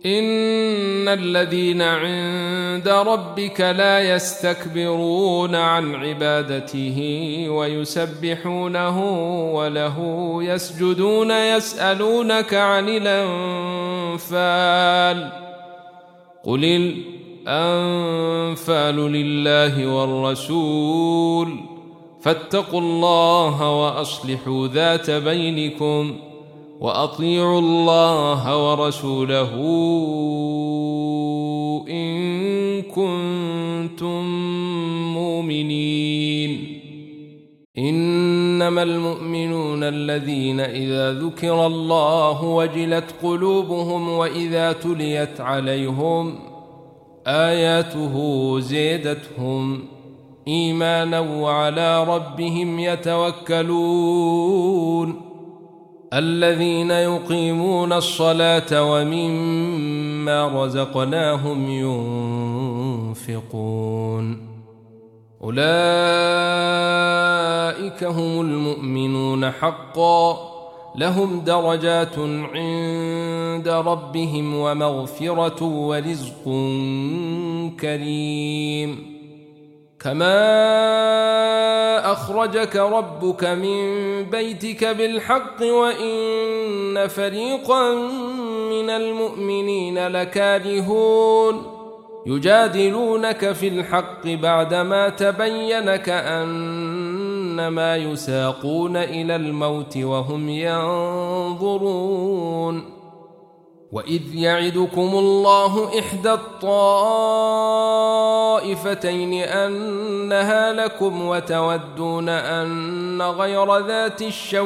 إن الذين عند ربك لا يستكبرون عن عبادته ويسبحونه وله يسجدون يسألونك عن الأنفال قل الأنفال لله والرسول فاتقوا الله وأصلحوا ذات بينكم وأطيعوا الله ورسوله إن كنتم مؤمنين إنما المؤمنون الذين إذا ذكر الله وجلت قلوبهم وإذا تليت عليهم آياته زادتهم إيمانا وعلى ربهم يتوكلون الذين يقيمون الصلاة ومما رزقناهم ينفقون أولئك هم المؤمنون حقا لهم درجات عند ربهم ومغفرة ورزق كريم كما أخرجك ربك من بيتك بالحق وإن فريقا من المؤمنين لكارهون يجادلونك في الحق بعدما تبين كأنما يساقون إلى الموت وهم ينظرون وإذ يعدكم الله إحدى الطائفتين أنها لكم وتودون أن غير ذات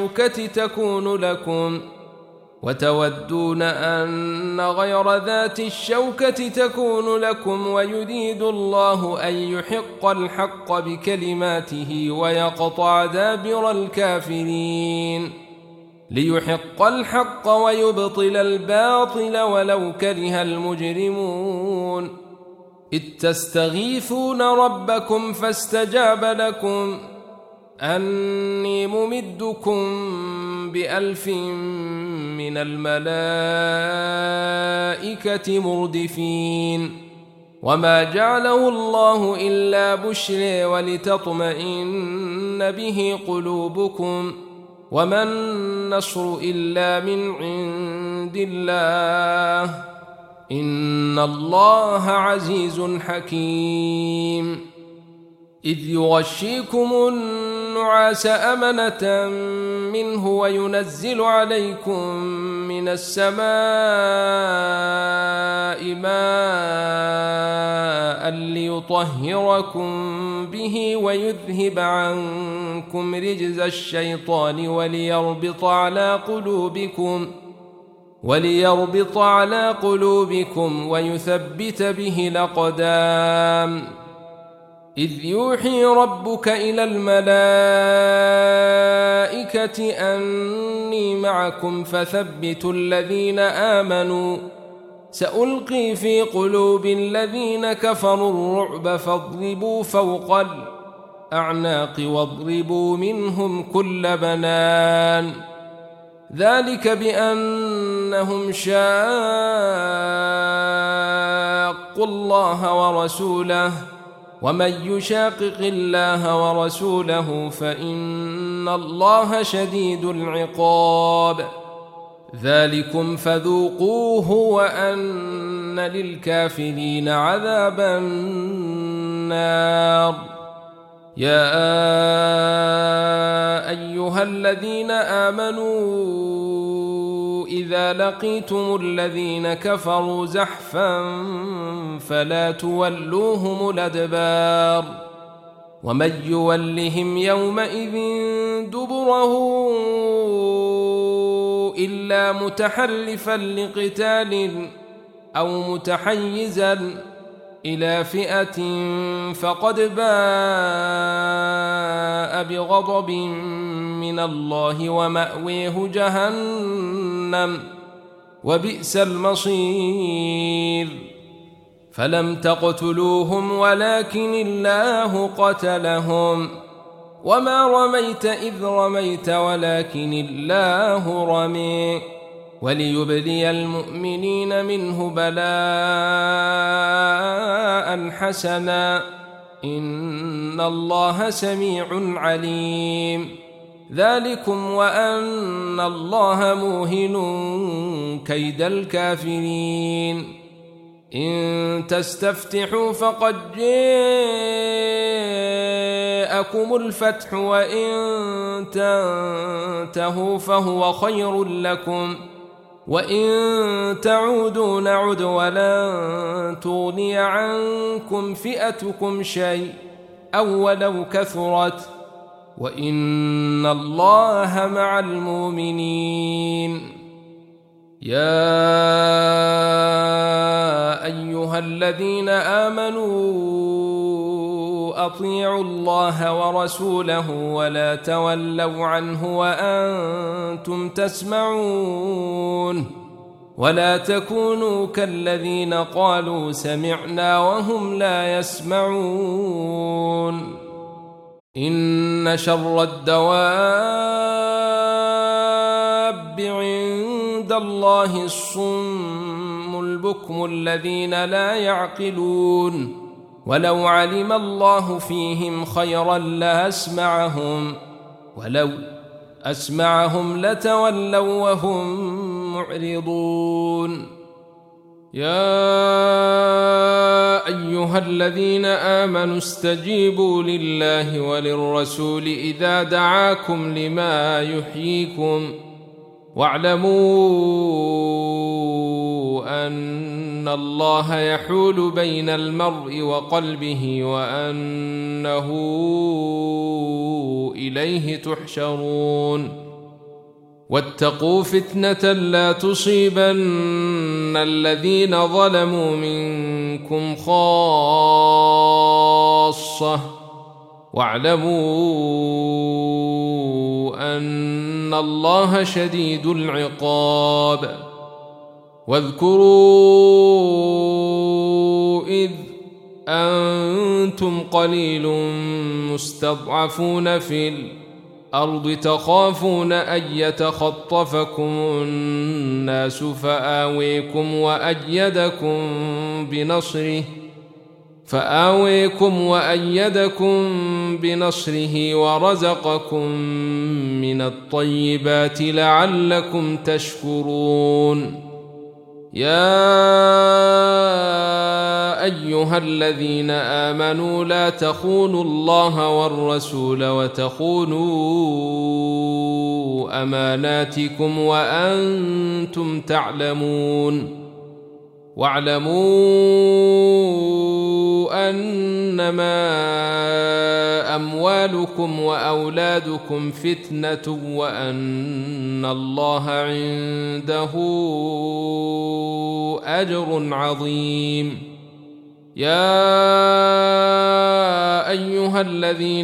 الشوكة تكون لكم ويريد الله أن يحق الحق بكلماته ويقطع دابر الكافرين ليحق الحق ويبطل الباطل ولو كره المجرمون إذ تستغيثون ربكم فاستجاب لكم أني ممدكم ب1000 من الملائكة مردفين وما جعله الله إلا بشرى ولتطمئن به قلوبكم وما النصر إلا من عند الله إن الله عزيز حكيم إذ يغشيكم النعاس أمنة منه وينزل عليكم من السماء ماء ليطهركم به ويذهب عنكم رجز الشيطان وليربط على قلوبكم ويثبت به الأقدام إذ يوحي ربك إلى الملائكة أني معكم فثبتوا الذين آمنوا سألقي في قلوب الذين كفروا الرعب فاضربوا فوق الأعناق واضربوا منهم كل بنان ذلك بأنهم شاقوا الله ورسوله ومن يشاقق الله ورسوله فإن الله شديد العقاب ذلكم فذوقوه وأن للكافرين عذاب النار يا أيها الذين آمنوا إذا لقيتم الذين كفروا زحفا فلا تولوهم الأدبار ومن يولهم يومئذ دبره إلا متحرفا لقتال أو متحيزا إلى فئة فقد باء بغضب من الله ومأويه جهنم وبئس المصير فلم تقتلوهم ولكن الله قتلهم وما رميت إذ رميت ولكن الله رمي وليبلي المؤمنين منه بلاء حسنا إن الله سميع عليم. ذلكم وأن الله موهن كيد الكافرين. إن تستفتحوا فقد جاءكم الفتح وإن تنتهوا فهو خير لكم وإن تعودوا نعد ولن تغني عنكم فئتكم شيء أو ولو كثرت وإن الله مع المؤمنين. يا أيها الذين آمنوا أطيعوا الله ورسوله ولا تولوا عنه وأنتم تسمعون ولا تكونوا كالذين قالوا سمعنا وهم لا يسمعون. إن شر الدواب عند الله الصم البكم الذين لا يعقلون. ولو علم الله فيهم خيرا لأسمعهم ولو أسمعهم لتولوا وهم معرضون. يا أيها الذين آمنوا استجيبوا لله وللرسول إذا دعاكم لما يحييكم واعلموا أن الله يحول بين المرء وقلبه وأنه إليه تحشرون. واتقوا فتنة لا تصيبن الذين ظلموا منكم خاصة واعلموا أن الله شديد العقاب. واذكروا إذ أنتم قليل مستضعفون في الأرض تخافون أن يتخطفكم الناس فآويكم وأيدكم بنصره ورزقكم من الطيبات لعلكم تشكرون. يا أيها الذين آمنوا لا تخونوا الله والرسول وتخونوا أماناتكم وأنتم تعلمون. واعلموا أنما أموالكم وأولادكم فتنة وأن الله عنده أجر عظيم. يا أيها الذين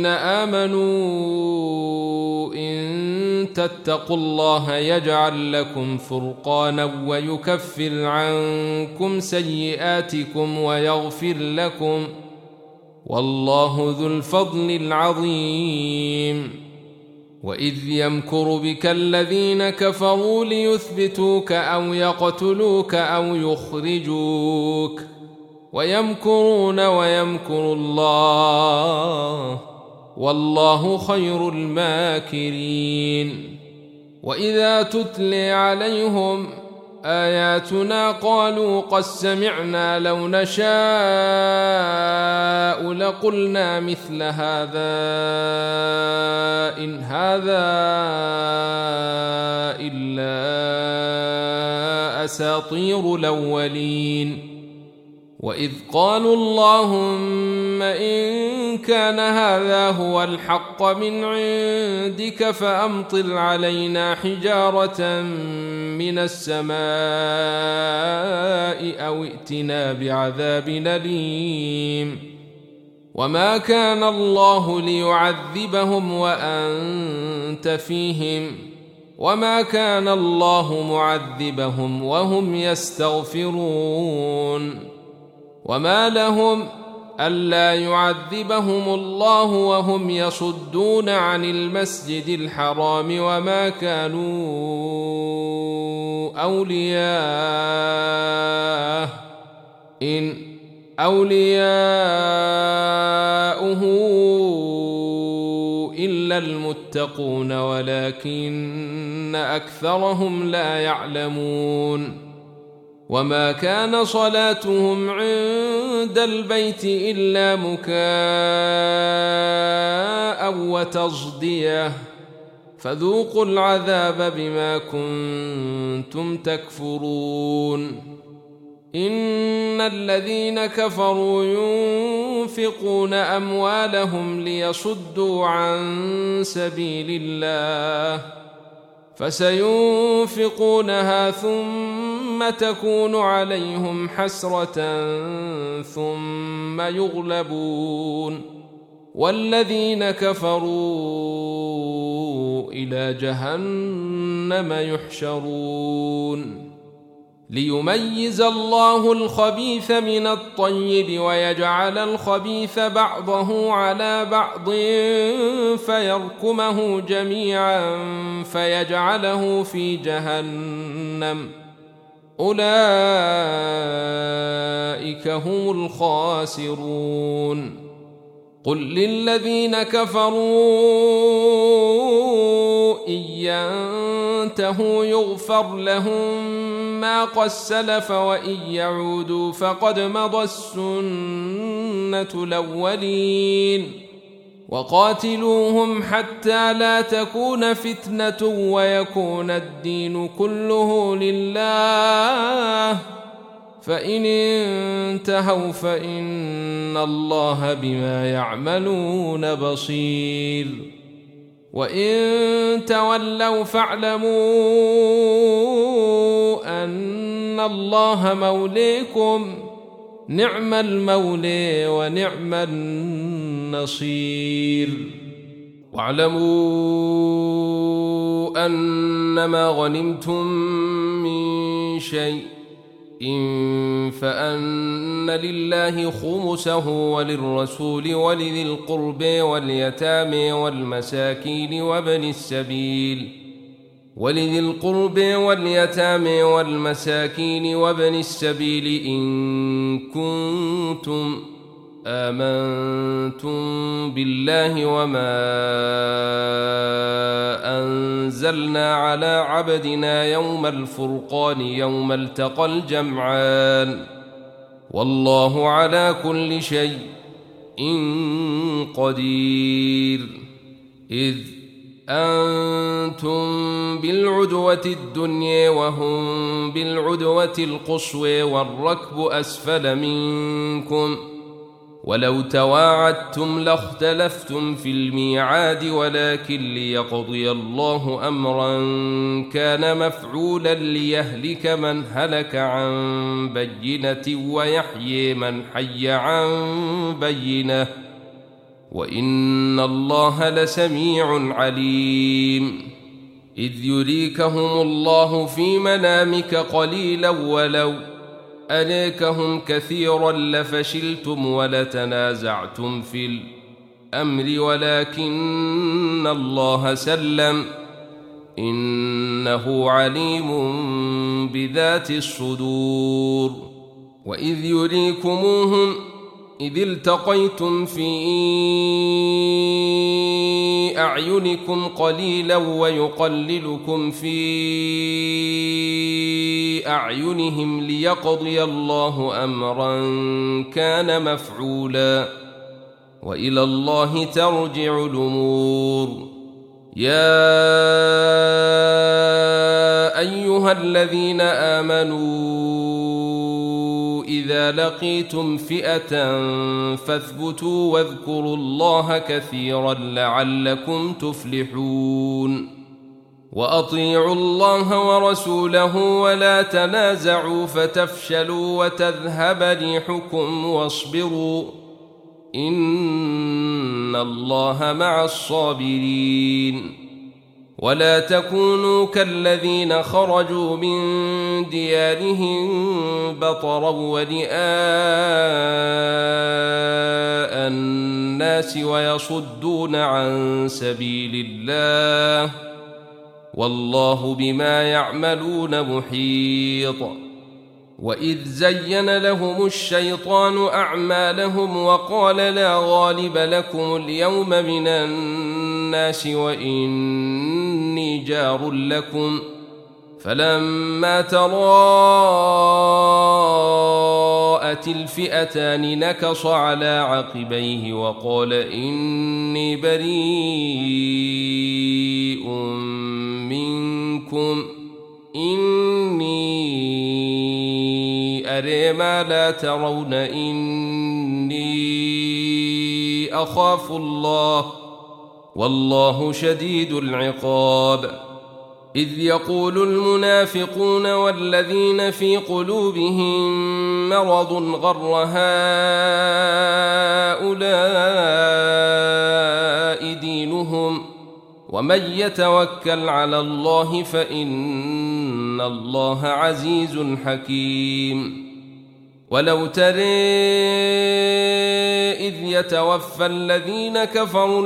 آمنوا إن تتقوا الله يجعل لكم فرقانا ويكفر عنكم سيئاتكم ويغفر لكم والله ذو الفضل العظيم. وإذ يمكر بك الذين كفروا ليثبتوك أو يقتلوك أو يخرجوك ويمكرون ويمكر الله والله خير الماكرين. وإذا تتلي عليهم آياتنا قالوا قد سمعنا لو نشاء لقلنا مثل هذا إن هذا إلا أساطير الأولين. وإذ قالوا اللهم إن كان هذا هو الحق من عندك فأمطر علينا حجارة من السماء أو ائتنا بعذاب أليم. وما كان الله ليعذبهم وأنت فيهم وما كان الله معذبهم وهم يستغفرون. وما لهم ألا يعذبهم الله وهم يصدون عن المسجد الحرام وما كانوا أولياءه إن أولياؤه إلا المتقون ولكن أكثرهم لا يعلمون وما كان صلاتهم عند البيت إلا مكاء وتصدية فذوقوا العذاب بما كنتم تكفرون إن الذين كفروا ينفقون أموالهم ليصدوا عن سبيل الله فسينفقونها ثم تكون عليهم حسرة ثم يغلبون والذين كفروا إلى جهنم يحشرون ليميز الله الخبيث من الطيب ويجعل الخبيث بعضه على بعض فيركمه جميعا فيجعله في جهنم أولئك هم الخاسرون قل للذين كفروا إن ينتهوا يغفر لهم ما قد سلف وإن يعودوا فقد مضى السنة الأولين وقاتلوهم حتى لا تكون فتنة ويكون الدين كله لله فإن انتهوا فإن الله بما يعملون بصير وإن تولوا فاعلموا أن الله موليكم نعم المولى ونعم النصير واعلموا أنما غنمتم من شيء فأن لله خمسه وللرسول ولذي القرب واليتامى والمساكين وابن السبيل إن كنتم آمنتم بالله وما أنزلنا على عبدنا يوم الفرقان يوم التقى الجمعان والله على كل شيء قدير إذ أنتم بالعدوة الدنيا وهم بالعدوة القصوى والركب أسفل منكم ولو تواعدتم لاختلفتم في الميعاد ولكن ليقضي الله أمرا كان مفعولا ليهلك من هلك عن بينة ويحيي من حي عن بينة وإن الله لسميع عليم إذ يريكهم الله في منامك قليلا ولو أريكهم كثيرا لفشلتم ولتنازعتم في الأمر ولكن الله سلم إنه عليم بذات الصدور وإذ يريكموهم إذ التقيتم في أعينكم قليلا ويقللكم في أعينهم ليقضي الله أمرا كان مفعولا وإلى الله ترجع الأمور يا أيها الذين آمنوا إذا لقيتم فئة فاثبتوا واذكروا الله كثيرا لعلكم تفلحون وأطيعوا الله ورسوله ولا تنازعوا فتفشلوا وتذهب ريحكم واصبروا إن الله مع الصابرين ولا تكونوا كالذين خرجوا من ديارهم بطرا ورئاء الناس ويصدون عن سبيل الله والله بما يعملون محيط. وإذ زين لهم الشيطان أعمالهم وقال لا غالب لكم اليوم من الناس وإني جار لكم فلما تراءت الفئتان نكص على عقبيه وقال إني بريء منكم إني أرى ما لا ترون إني أخاف الله والله شديد العقاب. إذ يقول المنافقون والذين في قلوبهم مرض غر هؤلاء دينهم ومن يتوكل على الله فإن الله عزيز حكيم. ولو ترى إذ يتوفى الذين كفروا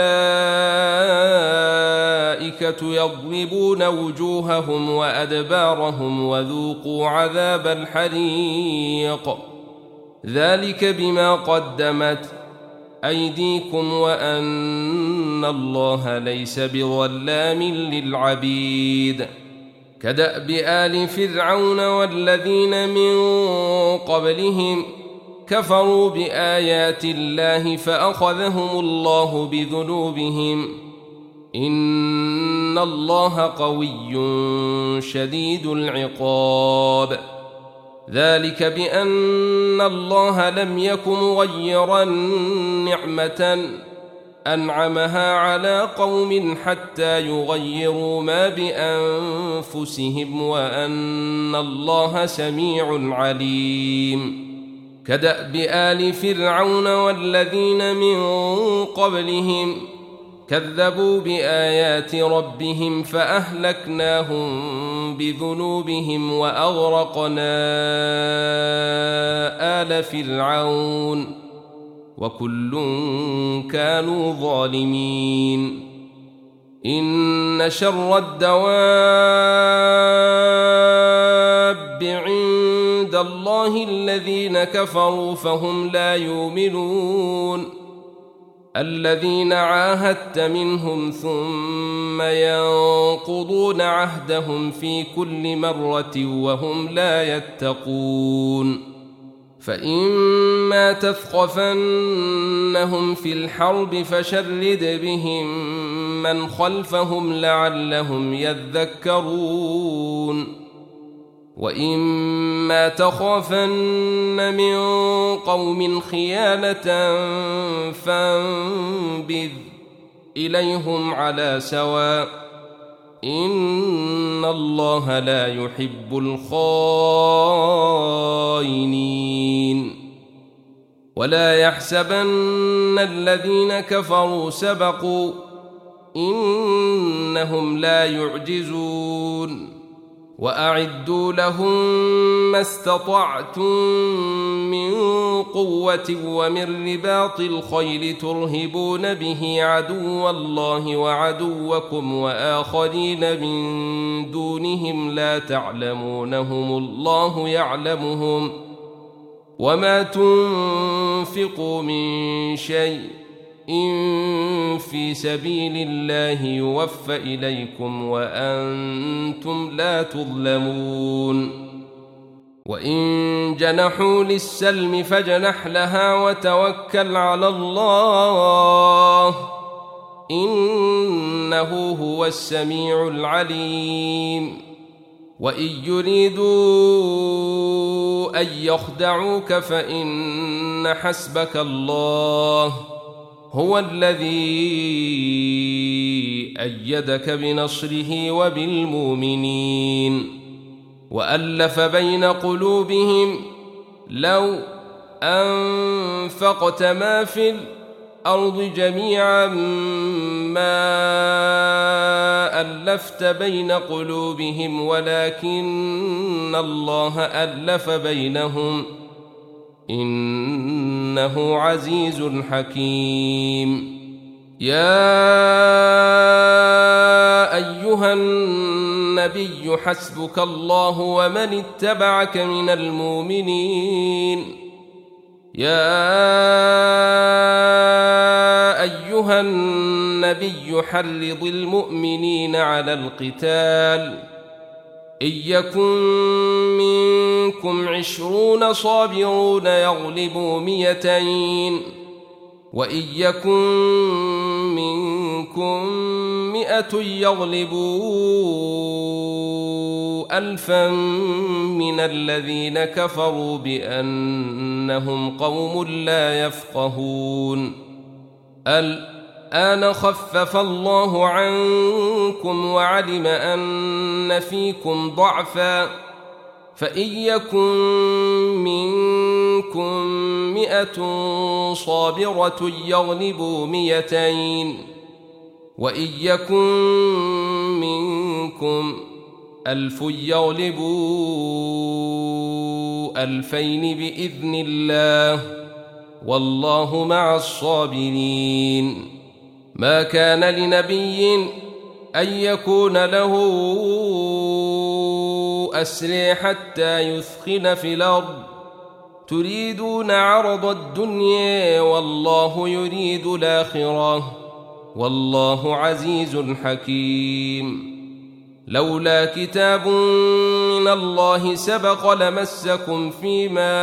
الملائكة يضربون وجوههم وأدبارهم وذوقوا عذاب الحريق ذلك بما قدمت أيديكم وأن الله ليس بظلام للعبيد. كدأب آل فرعون والذين من قبلهم كفروا بآيات الله فأخذهم الله بذنوبهم إن الله قوي شديد العقاب. ذلك بأن الله لم يك مغيرا نعمة أنعمها على قوم حتى يغيروا ما بأنفسهم وأن الله سميع عليم. كدأب آل فرعون والذين من قبلهم كذبوا بآيات ربهم فأهلكناهم بذنوبهم وأغرقنا آل فرعون وكل كانوا ظالمين. إن شر الدواب عند الله الذين كفروا فهم لا يؤمنون الذين عاهدت منهم ثم ينقضون عهدهم في كل مرة وهم لا يتقون. فإما تثقفنهم في الحرب فشرد بهم من خلفهم لعلهم يذكرون. وإما تخافن من قوم خيانة فانبذ إليهم على سواء إن الله لا يحب الخائنين. ولا يحسبن الذين كفروا سبقوا إنهم لا يعجزون. وأعدوا لهم ما استطعتم من قوة ومن رباط الخيل ترهبون به عدو الله وعدوكم وآخرين من دونهم لا تعلمونهم الله يعلمهم وما تنفقوا من شيء إن في سبيل الله يوفى إليكم وأنتم لا تظلمون. وإن جنحوا للسلم فاجنح لها وتوكل على الله إنه هو السميع العليم. وإن يريدوا أن يخدعوك فإن حسبك الله هو الذي أيدك بنصره وبالمؤمنين وألف بين قلوبهم لو أنفقت ما في الأرض جميعا ما ألفت بين قلوبهم ولكن الله ألف بينهم إنه عزيز حكيم. يا أيها النبي حسبك الله ومن اتبعك من المؤمنين. يا أيها النبي حرض المؤمنين على القتال إن يكن منكم 20 صابرون يغلبوا 200 وإن يكن منكم 100 يغلبوا 1000 من الذين كفروا بأنهم قوم لا يفقهون. الآن خفف الله عنكم وعلم أن فيكم ضعفا فإن يكن منكم 100 صابرة يغلبوا 200 وإن يكن منكم 1000 يغلبوا 2000 بإذن الله والله مع الصابرين. ما كان لنبي أن يكون له أسرى حتى يثخن في الأرض تريدون عرض الدنيا والله يريد الآخرة والله عزيز حكيم. لولا كتاب من الله سبق لمسكم فيما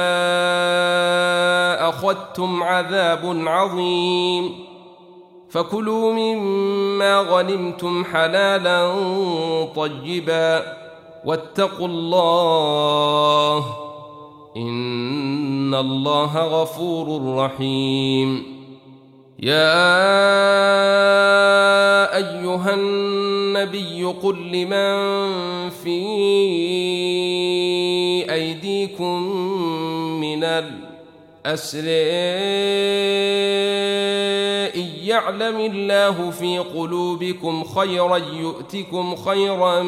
أخذتم عذاب عظيم فكلوا مما غنمتم حلالا طيبا واتقوا الله إن الله غفور رحيم. يا أيها النبي قل لمن في أيديكم من الأسرى إن يعلم الله في قلوبكم خيرا يؤتكم خيرا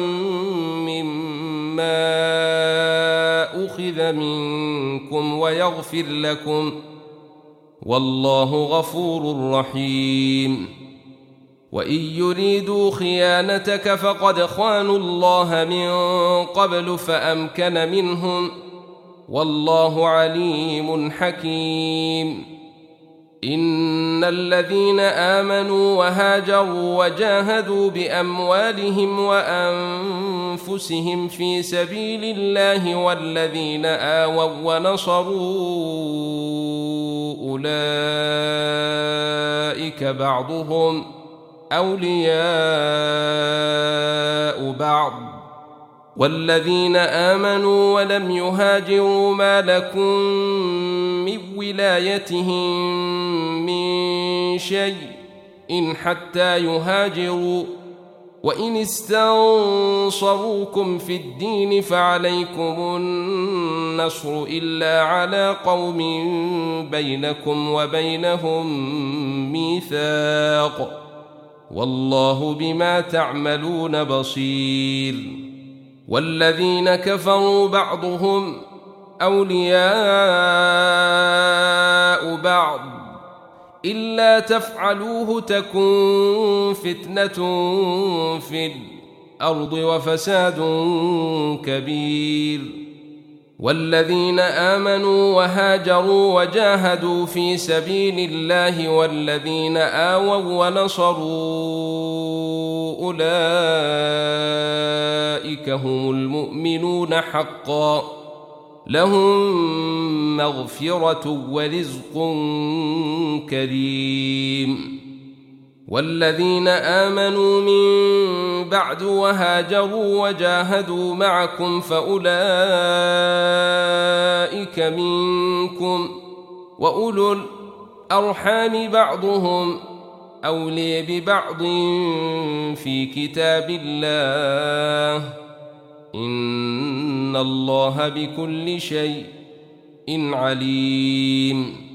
مما أخذ منكم ويغفر لكم والله غفور رحيم. وإن يريدوا خيانتك فقد خانوا الله من قبل فأمكن منهم والله عليم حكيم. إن الذين آمنوا وهاجروا وجاهدوا بأموالهم وأنفسهم في سبيل الله والذين آووا ونصروا أولئك بعضهم أولياء بعض والذين آمنوا ولم يهاجروا ما لكم من ولايتهم من شيء إن حتى يهاجروا وإن استنصروكم في الدين فعليكم النصر إلا على قوم بينكم وبينهم ميثاق والله بما تعملون بصير. والذين كفروا بعضهم أولياء بعض إلا تفعلوه تكن فتنة في الأرض وفساد كبير. والذين آمنوا وهاجروا وجاهدوا في سبيل الله والذين آووا ونصروا أولئك هم المؤمنون حقا لهم مغفرة ورزق كريم. والذين آمنوا من بعد وهاجروا وجاهدوا معكم فأولئك منكم وأولو الأرحام بعضهم أولي ببعض في كتاب الله إن الله بكل شيء عليم.